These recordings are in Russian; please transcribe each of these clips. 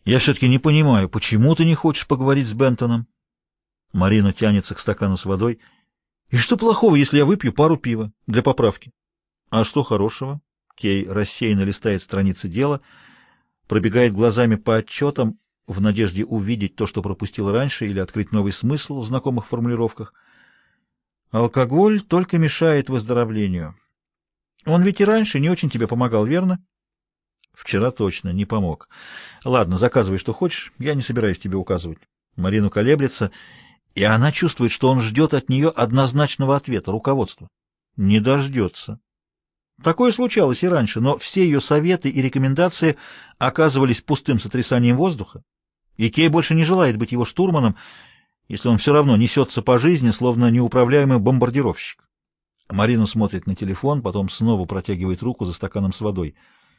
Я все-таки не понимаю, почему ты не хочешь поговорить с Бентоном? Марина тянется к стакану с водой. И что плохого, если я выпью пару пива для поправки? А что хорошего? Кей рассеянно листает страницы дела, пробегает глазами по отчетам в надежде увидеть то, что пропустил раньше, или открыть новый смысл в знакомых формулировках. Алкоголь только мешает выздоровлению. Он ведь и раньше не очень тебе помогал, верно? Вчера точно не помог. Ладно, заказывай, что хочешь, я не собираюсь тебе указывать. Марину колеблется, и она чувствует, что он ждет от нее однозначного ответа, руководства. Не дождется. Такое случалось и раньше, но все ее советы и рекомендации оказывались пустым сотрясанием воздуха, и Кей больше не желает быть его штурманом, если он все равно несется по жизни, словно неуправляемый бомбардировщик. Марина смотрит на телефон, потом снова протягивает руку за стаканом с водой.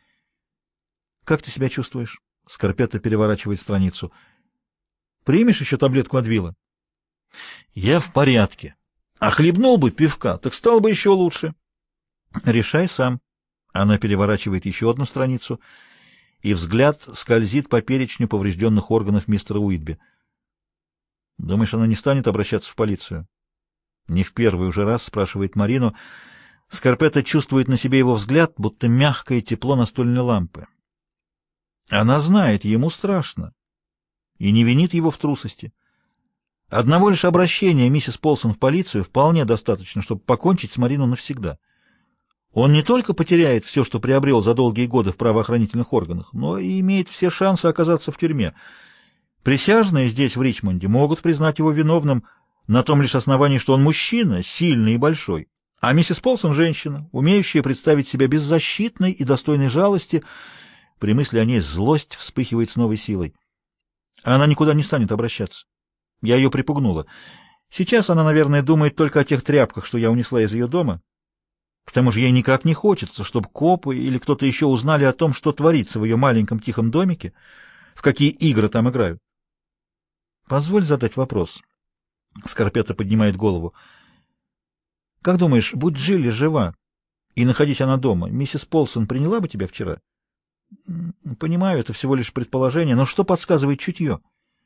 «Как ты себя чувствуешь?» Скорпетта переворачивает страницу. «Примешь еще таблетку Адвила?» «Я в порядке. А хлебнул бы пивка, так стало бы еще лучше». «Решай сам». Она переворачивает еще одну страницу, и взгляд скользит по перечню поврежденных органов мистера Уитби. «Думаешь, она не станет обращаться в полицию?» Не в первый уже раз спрашивает Марину. Скорпетта чувствует на себе его взгляд, будто мягкое тепло настольной лампы. Она знает, ему страшно, и не винит его в трусости. Одного лишь обращения миссис Полсон в полицию вполне достаточно, чтобы покончить с Мариной навсегда. Он не только потеряет все, что приобрел за долгие годы в правоохранительных органах, но и имеет все шансы оказаться в тюрьме. Присяжные здесь, в Ричмонде, могут признать его виновным на том лишь основании, что он мужчина, сильный и большой, а миссис Полсон — женщина, умеющая представить себя беззащитной и достойной жалости. При мысли о ней злость вспыхивает с новой силой. Она никуда не станет обращаться. Я ее припугнула. Сейчас она, наверное, думает только о тех тряпках, что я унесла из ее дома. К тому же ей никак не хочется, чтобы копы или кто-то еще узнали о том, что творится в ее маленьком тихом домике, в какие игры там играют. Позволь задать вопрос. Скорпетта поднимает голову. Как думаешь, будь Джилли жива и находись она дома, миссис Полсон приняла бы тебя вчера? Понимаю, это всего лишь предположение, но что подсказывает чутье?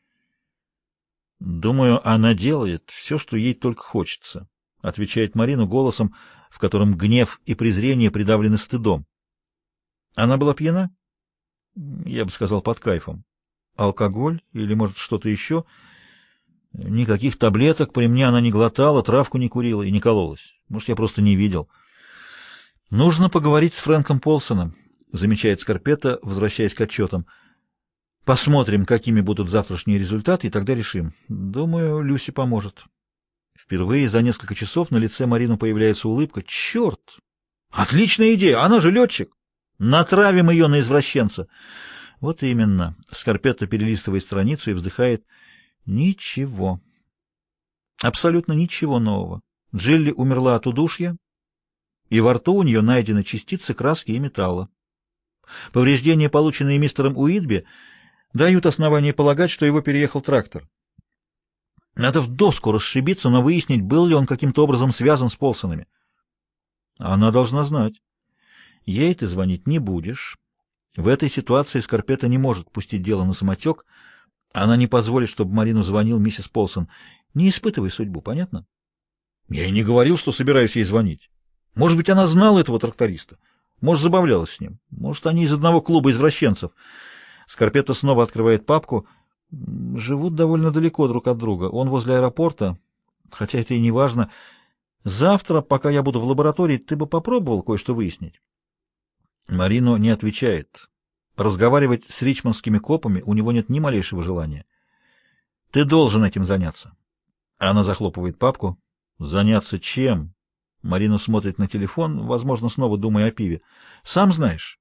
Думаю, она делает все, что ей только хочется, отвечает Марина голосом, в котором гнев и презрение придавлены стыдом. Она была пьяна? Я бы сказал, под кайфом. Алкоголь или, может, что-то еще? Никаких таблеток при мне она не глотала, травку не курила и не кололась. Может, я просто не видел. Нужно поговорить с Фрэнком Полсоном, замечает Скорпетта, возвращаясь к отчетам. Посмотрим, какими будут завтрашние результаты, и тогда решим. Думаю, Люси поможет. Впервые за несколько часов на лице Марины появляется улыбка. Черт! Отличная идея! Она же летчик! Натравим ее на извращенца. Вот именно. Скорпетта перелистывает страницу и вздыхает. Ничего. Абсолютно ничего нового. Джилли умерла от удушья, и во рту у нее найдены частицы краски и металла. Повреждения, полученные мистером Уитби, дают основание полагать, что его переехал трактор. Надо в доску расшибиться, но выяснить, был ли он каким-то образом связан с Полсонами. Она должна знать. Ей ты звонить не будешь. В этой ситуации Скорпетта не может пустить дело на самотек. Она не позволит, чтобы Марину звонил миссис Полсон. Не испытывай судьбу, понятно? Я и не говорил, что собираюсь ей звонить. Может быть, она знала этого тракториста. Может, забавлялась с ним. Может, они из одного клуба извращенцев. Скорпетта снова открывает папку. Живут довольно далеко друг от друга. Он возле аэропорта, хотя это и не важно. Завтра, пока я буду в лаборатории, ты бы попробовал кое-что выяснить. Марино не отвечает. Разговаривать с ричмондскими копами у него нет ни малейшего желания. Ты должен этим заняться. Она захлопывает папку. Заняться чем? Марина смотрит на телефон, возможно, снова думая о пиве. Сам знаешь.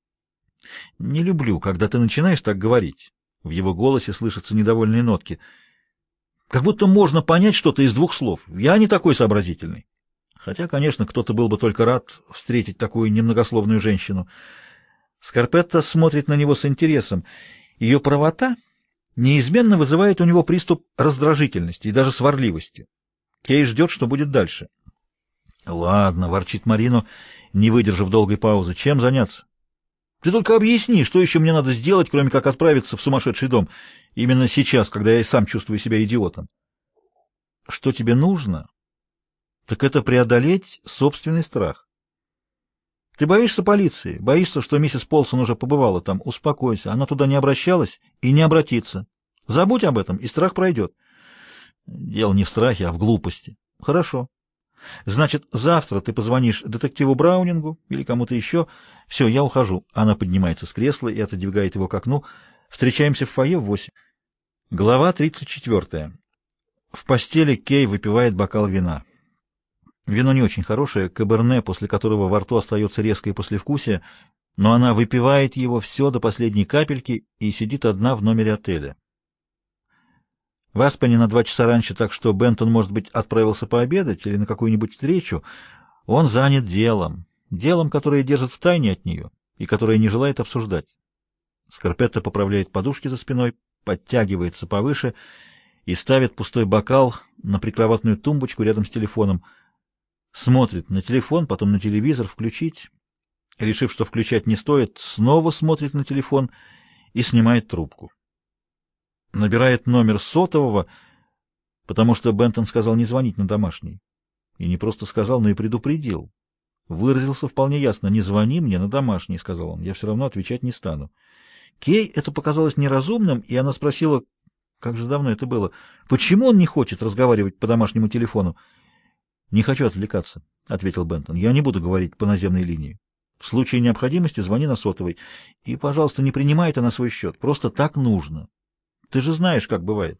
Не люблю, когда ты начинаешь так говорить. В его голосе слышатся недовольные нотки. Как будто можно понять что-то из двух слов. Я не такой сообразительный. Хотя, конечно, кто-то был бы только рад встретить такую немногословную женщину. Скорпетта смотрит на него с интересом. Ее правота неизменно вызывает у него приступ раздражительности и даже сварливости. Кей ждет, что будет дальше. — Ладно, — ворчит Марину, не выдержав долгой паузы. — Чем заняться? Ты только объясни, что еще мне надо сделать, кроме как отправиться в сумасшедший дом, именно сейчас, когда я и сам чувствую себя идиотом. Что тебе нужно, так это преодолеть собственный страх. Ты боишься полиции, боишься, что миссис Полсон уже побывала там. Успокойся, она туда не обращалась и не обратится. Забудь об этом, и страх пройдет. Дело не в страхе, а в глупости. Хорошо. Значит, завтра ты позвонишь детективу Браунингу или кому-то еще. Все, я ухожу. Она поднимается с кресла и отодвигает его к окну. Встречаемся в фойе в 8. Глава 34. В постели Кей выпивает бокал вина. Вино не очень хорошее, каберне, после которого во рту остается резкое послевкусие, но она выпивает его все до последней капельки и сидит одна в номере отеля. В Аспене на 2 часа раньше, так что Бентон, может быть, отправился пообедать или на какую-нибудь встречу. Он занят делом, которое держит в тайне от нее и которое не желает обсуждать. Скарпетта поправляет подушки за спиной, подтягивается повыше и ставит пустой бокал на прикроватную тумбочку рядом с телефоном. Смотрит на телефон, потом на телевизор, включить. Решив, что включать не стоит, снова смотрит на телефон и снимает трубку. Набирает номер сотового, потому что Бентон сказал не звонить на домашний. И не просто сказал, но и предупредил. Выразился вполне ясно: «Не звони мне на домашний», — сказал он, — «я все равно отвечать не стану». Кей это показалось неразумным, и она спросила, как же давно это было, почему он не хочет разговаривать по домашнему телефону. «Не хочу отвлекаться», — ответил Бентон. «Я не буду говорить по наземной линии. В случае необходимости звони на сотовый. И, пожалуйста, не принимай это на свой счет. Просто так нужно. Ты же знаешь, как бывает».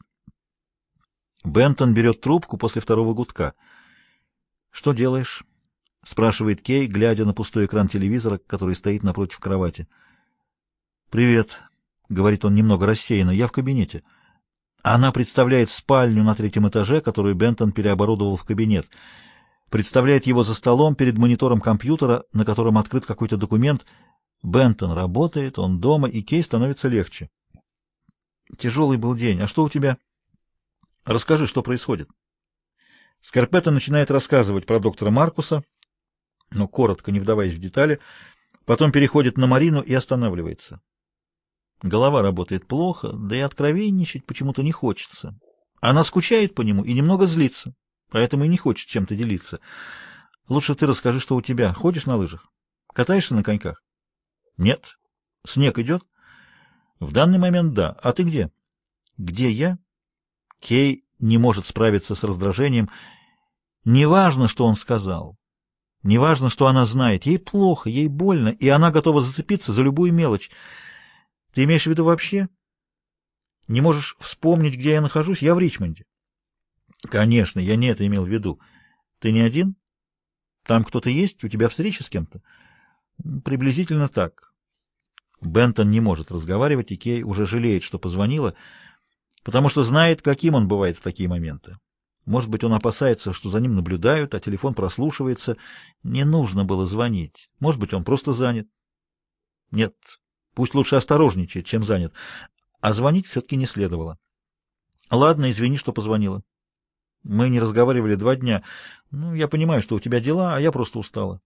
Бентон берет трубку после второго гудка. «Что делаешь?» — спрашивает Кей, глядя на пустой экран телевизора, который стоит напротив кровати. «Привет», — говорит он немного рассеянно, — «я в кабинете». Она представляет спальню на 3-м этаже, которую Бентон переоборудовал в кабинет. Представляет его за столом перед монитором компьютера, на котором открыт какой-то документ. Бентон работает, он дома, и Кей становится легче. «Тяжелый был день. А что у тебя?» «Расскажи, что происходит». Скарпетта начинает рассказывать про доктора Маркуса, но коротко, не вдаваясь в детали, потом переходит на Марину и останавливается. Голова работает плохо, да и откровенничать почему-то не хочется. Она скучает по нему и немного злится, поэтому и не хочет чем-то делиться. Лучше ты расскажи, что у тебя. Ходишь на лыжах? Катаешься на коньках? Нет. Снег идет? В данный момент да. А ты где? Где я? Кей не может справиться с раздражением. Неважно, что он сказал. Неважно, что она знает. Ей плохо, ей больно, и она готова зацепиться за любую мелочь. Ты имеешь в виду вообще? Не можешь вспомнить, где я нахожусь? Я в Ричмонде. Конечно, я не это имел в виду. Ты не один? Там кто-то есть? У тебя встреча с кем-то? Приблизительно так. Бентон не может разговаривать, и Кей уже жалеет, что позвонила, потому что знает, каким он бывает в такие моменты. Может быть, он опасается, что за ним наблюдают, а телефон прослушивается. Не нужно было звонить. Может быть, он просто занят. Нет, пусть лучше осторожничает, чем занят. А звонить все-таки не следовало. Ладно, извини, что позвонила. Мы не разговаривали 2 дня. Ну, я понимаю, что у тебя дела, а я просто устала.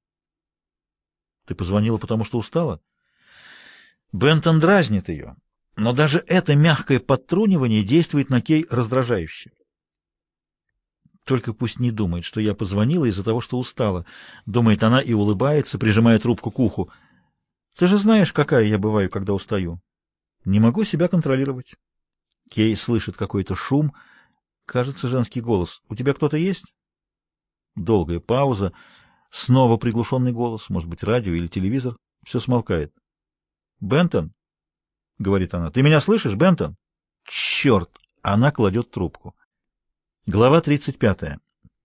Ты позвонила, потому что устала? Бентон дразнит ее. Но даже это мягкое подтрунивание действует на Кей раздражающе. Только пусть не думает, что я позвонила из-за того, что устала. Думает она и улыбается, прижимая трубку к уху. Ты же знаешь, какая я бываю, когда устаю. Не могу себя контролировать. Кей слышит какой-то шум. Кажется, женский голос. У тебя кто-то есть? Долгая пауза. Снова приглушенный голос. Может быть, радио или телевизор. Все смолкает. «Бентон?» — говорит она. «Ты меня слышишь, Бентон?» «Черт!» — она кладет трубку. Глава 35.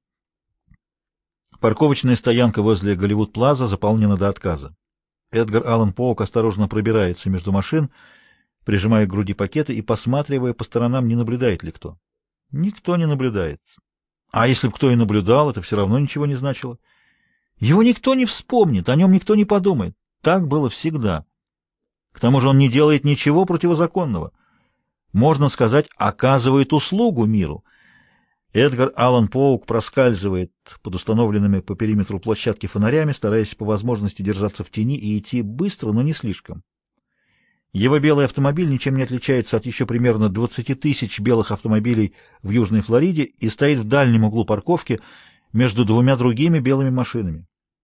Парковочная стоянка возле Голливуд-Плаза заполнена до отказа. Эдгар Аллан Поук осторожно пробирается между машин, прижимая к груди пакеты и посматривая по сторонам, не наблюдает ли кто. Никто не наблюдает. А если бы кто и наблюдал, это все равно ничего не значило. Его никто не вспомнит, о нем никто не подумает. Так было всегда. К тому же он не делает ничего противозаконного. Можно сказать, оказывает услугу миру. Эдгар Аллан Поук проскальзывает под установленными по периметру площадки фонарями, стараясь по возможности держаться в тени и идти быстро, но не слишком. Его белый автомобиль ничем не отличается от еще примерно 20 тысяч белых автомобилей в Южной Флориде и стоит в дальнем углу парковки между двумя другими белыми машинами.